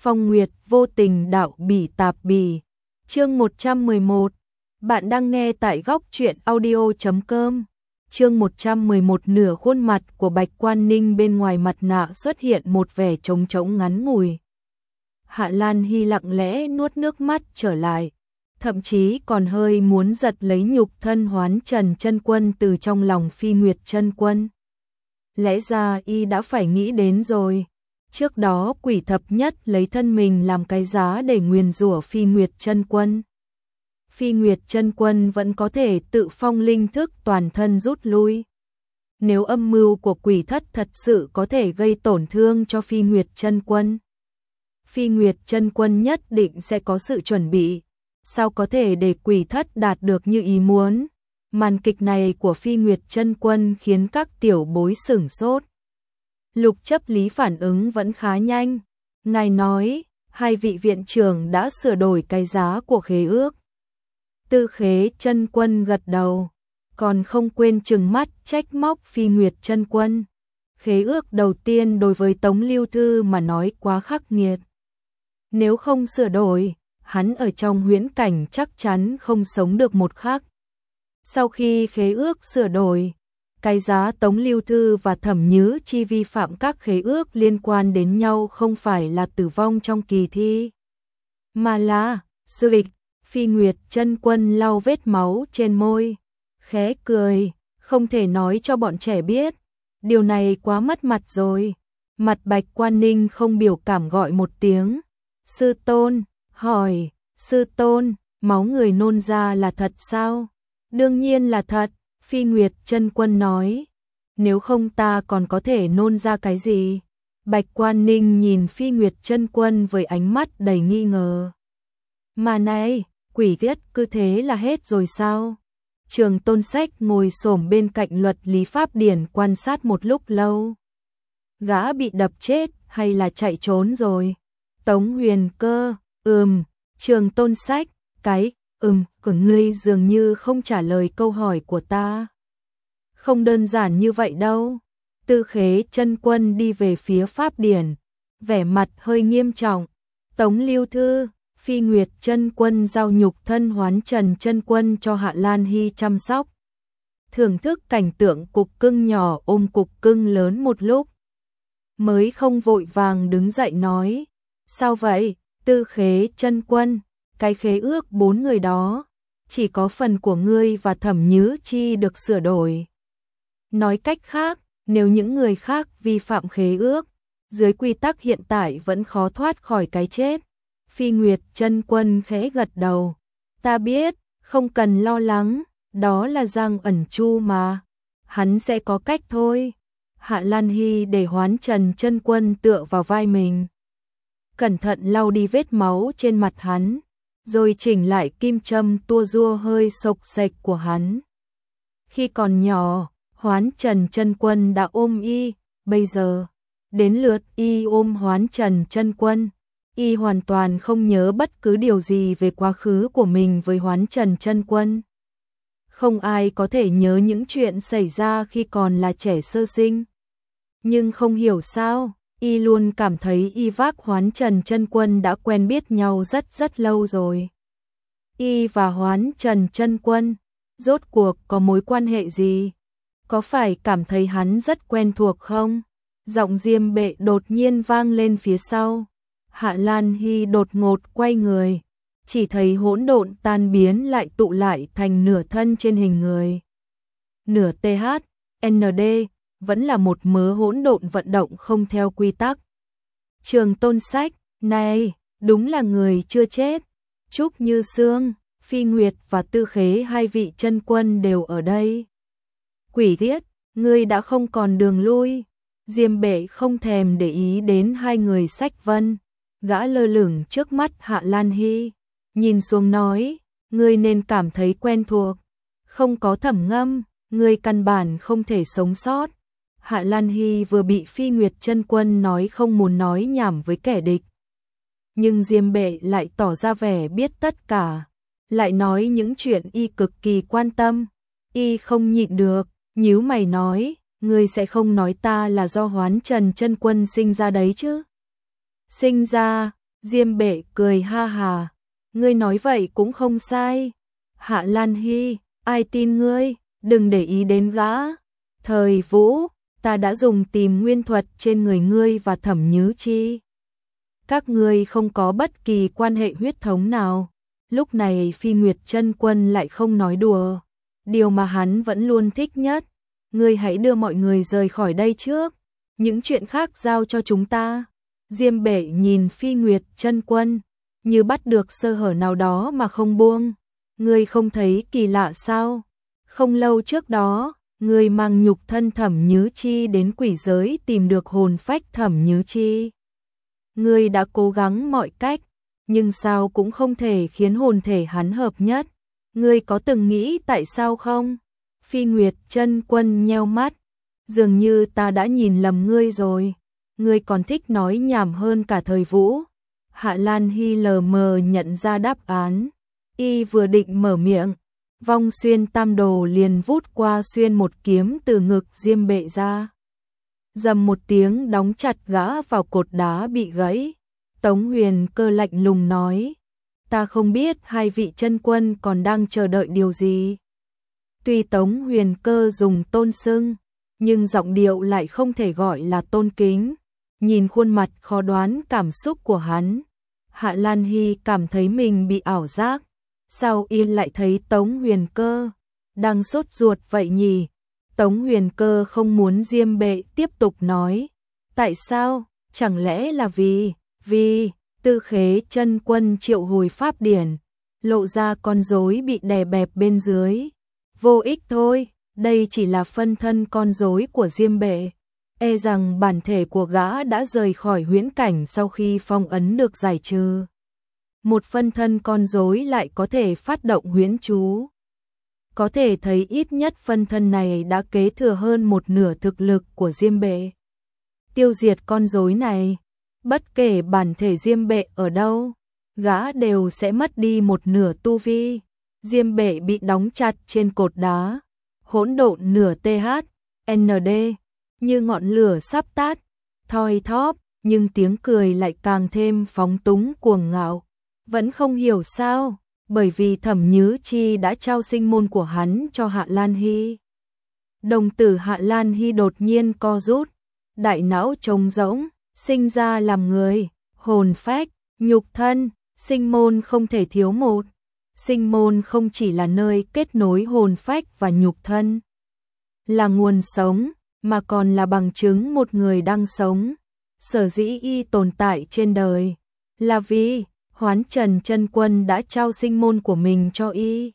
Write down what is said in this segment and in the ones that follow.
Phong Nguyệt vô tình đạo bỉ tạp bỉ. Chương 111. Bạn đang nghe tại góc truyện audio.com. Chương 111. Nửa khuôn mặt của Bạch Quan Ninh bên ngoài mặt nạ xuất hiện một vẻ trống trống ngắn ngủi. Hạ Lan Hy lặng lẽ nuốt nước mắt trở lại, thậm chí còn hơi muốn giật lấy nhục thân Hoán Trần Chân Quân từ trong lòng Phi Nguyệt Chân Quân. Lẽ ra y đã phải nghĩ đến rồi. Trước đó Quỷ Thập Nhất lấy thân mình làm cái giá để nguyền rủa Phi Nguyệt Chân Quân. Phi Nguyệt Chân Quân vẫn có thể tự phong linh thức toàn thân rút lui. Nếu âm mưu của Quỷ Thất thật sự có thể gây tổn thương cho Phi Nguyệt Chân Quân, Phi Nguyệt Chân Quân nhất định sẽ có sự chuẩn bị. Sao có thể để Quỷ Thất đạt được như ý muốn? Màn kịch này của Phi Nguyệt Chân Quân khiến các tiểu bối sửng sốt. Lục Chấp Lý phản ứng vẫn khá nhanh. Ngài nói, hai vị viện trưởng đã sửa đổi cái giá của khế ước. Tư Khế Chân Quân gật đầu, còn không quên trừng mắt trách móc Phi Nguyệt Chân Quân. Khế ước đầu tiên đối với Tống Lưu Thư mà nói quá khắc nghiệt. Nếu không sửa đổi, hắn ở trong huyễn cảnh chắc chắn không sống được một khắc. Sau khi khế ước sửa đổi, cái giá Tống Lưu Thư và Thẩm Nhứ Chi vi phạm các khế ước liên quan đến nhau không phải là tử vong trong kỳ thi, mà là sự việc. Phi Nguyệt Chân Quân lau vết máu trên môi, khẽ cười, không thể nói cho bọn trẻ biết, điều này quá mất mặt rồi. Mặt Bạch Quan Ninh không biểu cảm gọi một tiếng, sư tôn, hỏi, sư tôn, máu người nôn ra là thật sao? Đương nhiên là thật, Phi Nguyệt Chân Quân nói, nếu không ta còn có thể nôn ra cái gì? Bạch Quan Ninh nhìn Phi Nguyệt Chân Quân với ánh mắt đầy nghi ngờ. Mà này, Quỷ Tiết cứ thế là hết rồi sao? Trường Tôn Sách ngồi xổm bên cạnh Luật Lý Pháp Điển quan sát một lúc lâu. Gã bị đập chết hay là chạy trốn rồi? Tống Huyền Cơ, Trường Tôn Sách, của ngươi dường như không trả lời câu hỏi của ta. Không đơn giản như vậy đâu. Tư Khế Chân Quân đi về phía Pháp Điển, vẻ mặt hơi nghiêm trọng. Tống Lưu Thư, Phi Nguyệt Chân Quân giao nhục thân Hoán Trần Chân Quân cho Hạ Lan Hy chăm sóc. Thưởng thức cảnh tượng cục cưng nhỏ ôm cục cưng lớn một lúc, mới không vội vàng đứng dậy nói, sao vậy, Tư Khế Chân Quân, cái khế ước 4 người đó, chỉ có phần của ngươi và Thẩm Nhứ Chi được sửa đổi. Nói cách khác, nếu những người khác vi phạm khế ước, dưới quy tắc hiện tại vẫn khó thoát khỏi cái chết. Phi Nguyệt Chân Quân khẽ gật đầu, ta biết, không cần lo lắng, đó là Giang Ẩn Chu mà, hắn sẽ có cách thôi. Hạ Lan Hy để Hoán Trần Chân Quân tựa vào vai mình, cẩn thận lau đi vết máu trên mặt hắn, rồi chỉnh lại kim châm tua rua hơi sộc sạch của hắn. Khi còn nhỏ, Hoán Trần Chân Quân đã ôm y, bây giờ đến lượt y ôm Hoán Trần Chân Quân. Y hoàn toàn không nhớ bất cứ điều gì về quá khứ của mình với Hoán Trần Chân Quân. Không ai có thể nhớ những chuyện xảy ra khi còn là trẻ sơ sinh. Nhưng không hiểu sao, y luôn cảm thấy y vác Hoán Trần Chân Quân đã quen biết nhau rất lâu rồi. Y và Hoán Trần Chân Quân, rốt cuộc có mối quan hệ gì? Có phải cảm thấy hắn rất quen thuộc không? Giọng Diêm Bệ đột nhiên vang lên phía sau. Hạ Lan Hy đột ngột quay người, chỉ thấy hỗn độn tan biến lại tụ lại thành nửa thân trên hình người. Nửa THND, vẫn là một mớ hỗn độn vận động không theo quy tắc. Trường Tôn Sách, này, đúng là người chưa chết. Trúc Như Sương, Phi Nguyệt và Tư Khế hai vị chân quân đều ở đây. Quỷ Tiết, ngươi đã không còn đường lui. Diêm Bệ không thèm để ý đến hai người Sách Vân. Gã lơ lửng trước mắt Hạ Lan Hy, nhìn xuống nói, ngươi nên cảm thấy quen thuộc, không có Thẩm Ngâm, ngươi căn bản không thể sống sót. Hạ Lan Hy vừa bị Phi Nguyệt Chân Quân nói không muốn nói nhảm với kẻ địch, nhưng Diêm Bệ lại tỏ ra vẻ biết tất cả, lại nói những chuyện y cực kỳ quan tâm. Y không nhịn được, nhíu mày nói, ngươi sẽ không nói ta là do Hoán Trần Chân Quân sinh ra đấy chứ? Sinh ra, Diêm Bệ cười ha hà, ngươi nói vậy cũng không sai. Hạ Lan Hy, ai tin ngươi, đừng để ý đến gã. Thời Vũ, ta đã dùng tìm nguyên thuật trên người ngươi và Thẩm Nhứ Chi. Các ngươi không có bất kỳ quan hệ huyết thống nào. Lúc này Phi Nguyệt Chân Quân lại không nói đùa. Điều mà hắn vẫn luôn thích nhất. Ngươi hãy đưa mọi người rời khỏi đây trước. Những chuyện khác giao cho chúng ta. Diêm Bệ nhìn Phi Nguyệt Chân Quân, như bắt được sơ hở nào đó mà không buông. Ngươi không thấy kỳ lạ sao? Không lâu trước đó, ngươi mang nhục thân Thẩm Nhứ Chi đến quỷ giới tìm được hồn phách Thẩm Nhứ Chi. Ngươi đã cố gắng mọi cách, nhưng sao cũng không thể khiến hồn thể hắn hợp nhất. Ngươi có từng nghĩ tại sao không? Phi Nguyệt Chân Quân nheo mắt, dường như ta đã nhìn lầm ngươi rồi. Ngươi còn thích nói nhảm hơn cả Thời Vũ. Hạ Lan Hy lờ mờ nhận ra đáp án. Y vừa định mở miệng, Vong Xuyên Tam Đồ liền vút qua xuyên một kiếm từ ngực Diêm Bệ ra. Dầm một tiếng đóng chặt gã vào cột đá bị gãy. Tống Huyền Cơ lạnh lùng nói, ta không biết hai vị chân quân còn đang chờ đợi điều gì. Tuy Tống Huyền Cơ dùng tôn xưng, nhưng giọng điệu lại không thể gọi là tôn kính. Nhìn khuôn mặt khó đoán cảm xúc của hắn, Hạ Lan Hy cảm thấy mình bị ảo giác. Sao y lại thấy Tống Huyền Cơ đang sốt ruột vậy nhỉ? Tống Huyền Cơ không muốn Diêm Bệ tiếp tục nói. Tại sao? Chẳng lẽ là vì Tư Khế Chân Quân triệu hồi pháp điển, lộ ra con rối bị đè bẹp bên dưới. Vô ích thôi, đây chỉ là phân thân con rối của Diêm Bệ. E rằng bản thể của gã đã rời khỏi huyễn cảnh sau khi phong ấn được giải trừ. Một phân thân con rối lại có thể phát động huyễn chú. Có thể thấy ít nhất phân thân này đã kế thừa hơn một nửa thực lực của Diêm Bệ. Tiêu diệt con rối này, bất kể bản thể Diêm Bệ ở đâu, gã đều sẽ mất đi một nửa tu vi. Diêm Bệ bị đóng chặt trên cột đá, hỗn độn nửa TH, ND, như ngọn lửa sắp tắt, thoi thóp, nhưng tiếng cười lại càng thêm phóng túng cuồng ngạo. Vẫn không hiểu sao, bởi vì Thẩm Nhứ Chi đã trao sinh môn của hắn cho Hạ Lan Hy. Đồng tử Hạ Lan Hy đột nhiên co rút, đại não trống rỗng, sinh ra làm người, hồn phách, nhục thân, sinh môn không thể thiếu một. Sinh môn không chỉ là nơi kết nối hồn phách và nhục thân, là nguồn sống, mà còn là bằng chứng một người đang sống. Sở dĩ y tồn tại trên đời, là vì Hoán Trần Chân Quân đã trao sinh môn của mình cho y.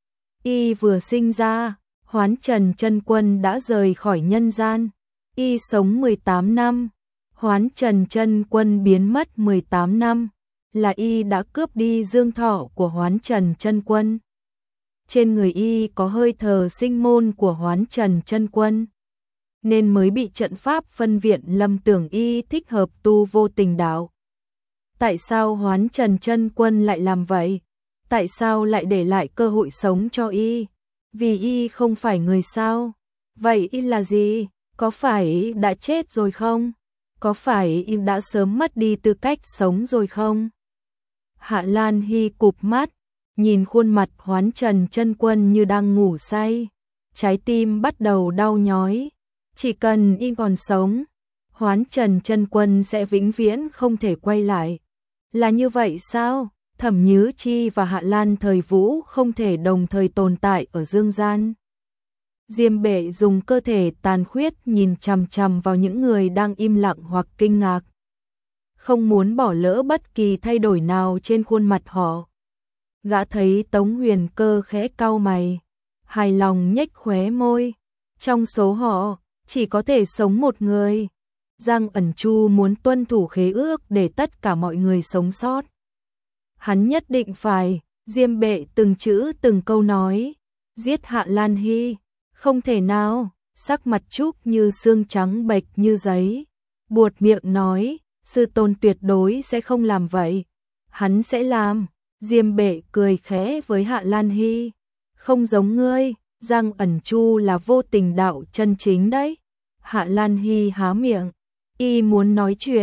Y vừa sinh ra, Hoán Trần Chân Quân đã rời khỏi nhân gian. Y sống 18 năm, Hoán Trần Chân Quân biến mất 18 năm, là y đã cướp đi dương thọ của Hoán Trần Chân Quân. Trên người y có hơi thở sinh môn của Hoán Trần Chân Quân, nên mới bị trận pháp phân viện lầm tưởng y thích hợp tu vô tình đạo. Tại sao Hoán Trần Chân Quân lại làm vậy? Tại sao lại để lại cơ hội sống cho y? Vì y không phải người sao? Vậy y là gì? Có phải đã chết rồi không? Có phải y đã sớm mất đi tư cách sống rồi không? Hạ Lan Hy cụp mắt, nhìn khuôn mặt Hoán Trần Chân Quân như đang ngủ say. Trái tim bắt đầu đau nhói. Chỉ cần y còn sống, Hoán Trần Chân Quân sẽ vĩnh viễn không thể quay lại. Là như vậy sao? Thẩm Nhứ Chi và Hạ Lan Thời Vũ không thể đồng thời tồn tại ở dương gian. Diêm Bệ dùng cơ thể tàn khuyết nhìn chằm chằm vào những người đang im lặng hoặc kinh ngạc, không muốn bỏ lỡ bất kỳ thay đổi nào trên khuôn mặt họ. Gã thấy Tống Huyền Cơ khẽ cau mày, hài lòng nhếch khóe môi. Trong số họ, chỉ có thể sống một người. Giang Ẩn Chu muốn tuân thủ khế ước để tất cả mọi người sống sót. Hắn nhất định phải, Diêm Bệ từng chữ từng câu nói, giết Hạ Lan Hy. Không thể nào, sắc mặt Trúc như xương trắng bệch như giấy. Buột miệng nói, sư tôn tuyệt đối sẽ không làm vậy. Hắn sẽ làm. Diêm Bệ cười khẽ với Hạ Lan Hy. Không giống ngươi, Giang Ẩn Chu là vô tình đạo chân chính đấy. Hạ Lan Hy há miệng, y muốn nói chuyện,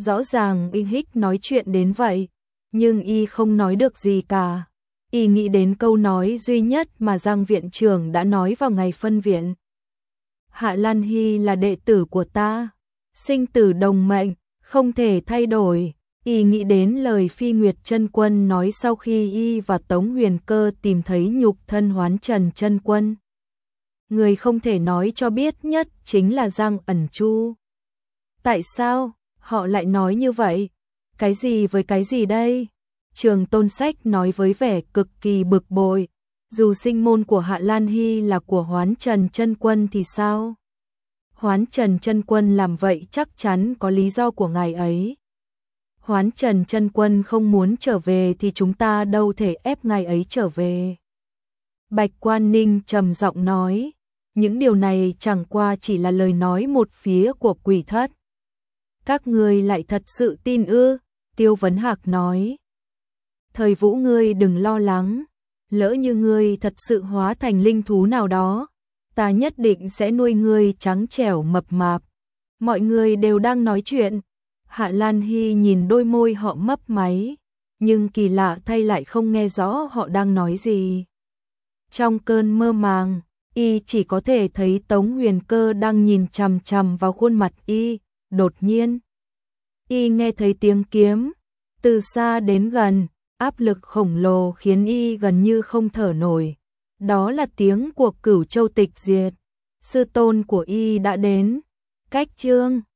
Rõ ràng Y Hích nói chuyện đến vậy, nhưng Y không nói được gì cả. Y nghĩ đến câu nói duy nhất mà Giang viện trưởng đã nói vào ngày phân viện. Hạ Lan Hy là đệ tử của ta, sinh tử đồng mệnh, không thể thay đổi. Y nghĩ đến lời Phi Nguyệt Chân Quân nói sau khi Y và Tống Huyền Cơ tìm thấy nhục thân Hoán Trần Chân Quân. Người không thể nói cho biết nhất chính là Giang Ẩn Chu. Tại sao họ lại nói như vậy? Cái gì với cái gì đây? Trường Tôn Sách nói với vẻ cực kỳ bực bội. Dù sinh môn của Hạ Lan Hy là của Hoán Trần Chân Quân thì sao? Hoán Trần Chân Quân làm vậy chắc chắn có lý do của ngài ấy. Hoán Trần Chân Quân không muốn trở về thì chúng ta đâu thể ép ngài ấy trở về. Bạch Quan Ninh trầm giọng nói, những điều này chẳng qua chỉ là lời nói một phía của Quỷ Thất. Các ngươi lại thật sự tin ư? Tiêu Vấn Hạc nói. Thời Vũ ngươi đừng lo lắng, lỡ như ngươi thật sự hóa thành linh thú nào đó, ta nhất định sẽ nuôi ngươi trắng trẻo mập mạp. Mọi người đều đang nói chuyện. Hạ Lan Hy nhìn đôi môi họ mấp máy, nhưng kỳ lạ thay lại không nghe rõ họ đang nói gì. Trong cơn mơ màng, Y chỉ có thể thấy Tống Huyền Cơ đang nhìn chằm chằm vào khuôn mặt Y. Đột nhiên, Y nghe thấy tiếng kiếm, từ xa đến gần, áp lực khổng lồ khiến Y gần như không thở nổi. Đó là tiếng của Cửu Châu Tịch Diệt, sư tôn của Y đã đến. Cách chương